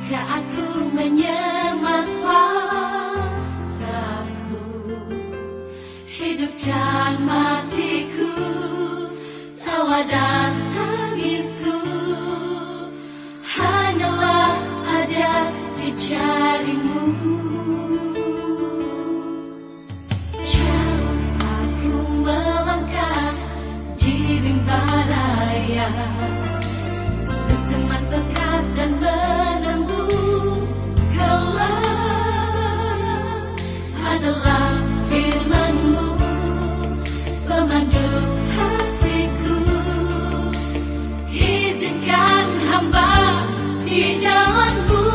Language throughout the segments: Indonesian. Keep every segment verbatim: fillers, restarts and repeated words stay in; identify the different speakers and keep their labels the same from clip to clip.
Speaker 1: Jika aku menyemat kuasaku, hidup dan matiku, tawa dan tangisku, hanyalah ada di jarimu. Jauh aku melangkah di rimba raya, berteman pekat dan menembus gelap, adalah firman-Mu pemandu hatiku. Izinkan hamba di jalan-Mu,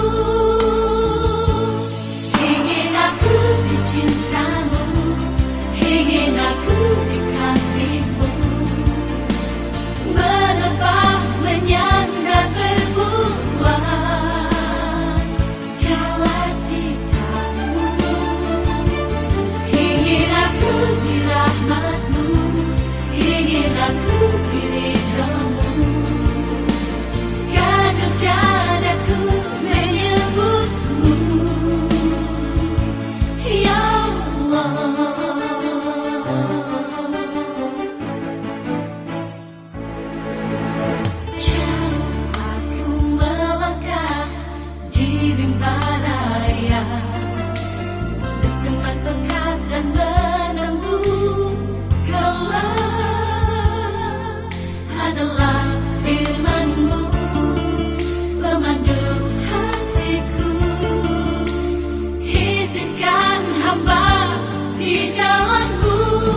Speaker 1: ingin aku dicinta-Mu, ingin aku dikasih-Mu, menebang, menyandar, berbuah segala cita-Mu. Ingin aku di rahmat-Mu, ingin aku di ridha-Mu, gaduh dadaku menyebut-Mu, ya Allah. Jauh aku melangkah di rimba raya, berteman pekat dan menembus gelap, adalah firman-Mu pemandu hatiku. Izinkan hamba di jalan-Mu,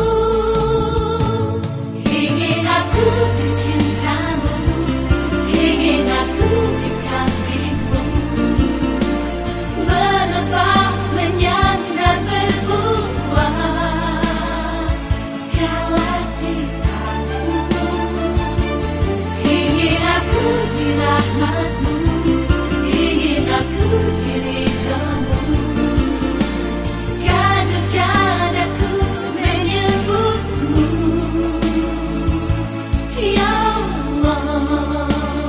Speaker 1: ingin aku dicinta-Mu, ingin aku dikasih-Mu, menebang, menyandar, berbuah segala cita-Mu. Ingin aku di rahmat-Mu, ingin aku di ridha-Mu, gaduh dadaku menyebut-Mu, ya Allah.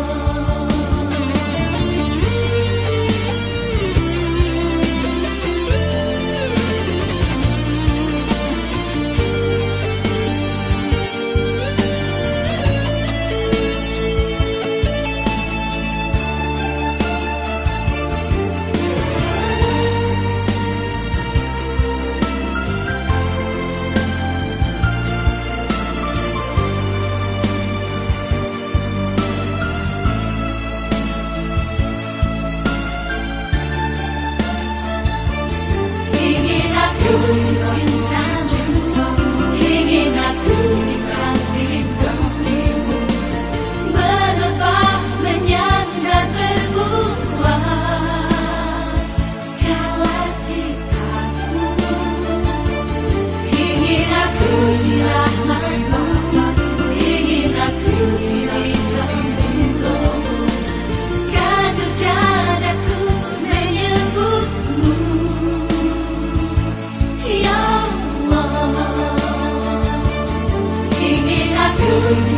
Speaker 1: Ingin aku dicinta-Mu, ingin aku dikasih-Mu, menebang, menyandar, berbuah segala cita-Mu. Ingin aku di rahmat-Mu, ingin aku di ridha-Mu, gaduh dadaku menyebut-Mu, ya Allah. Ingin aku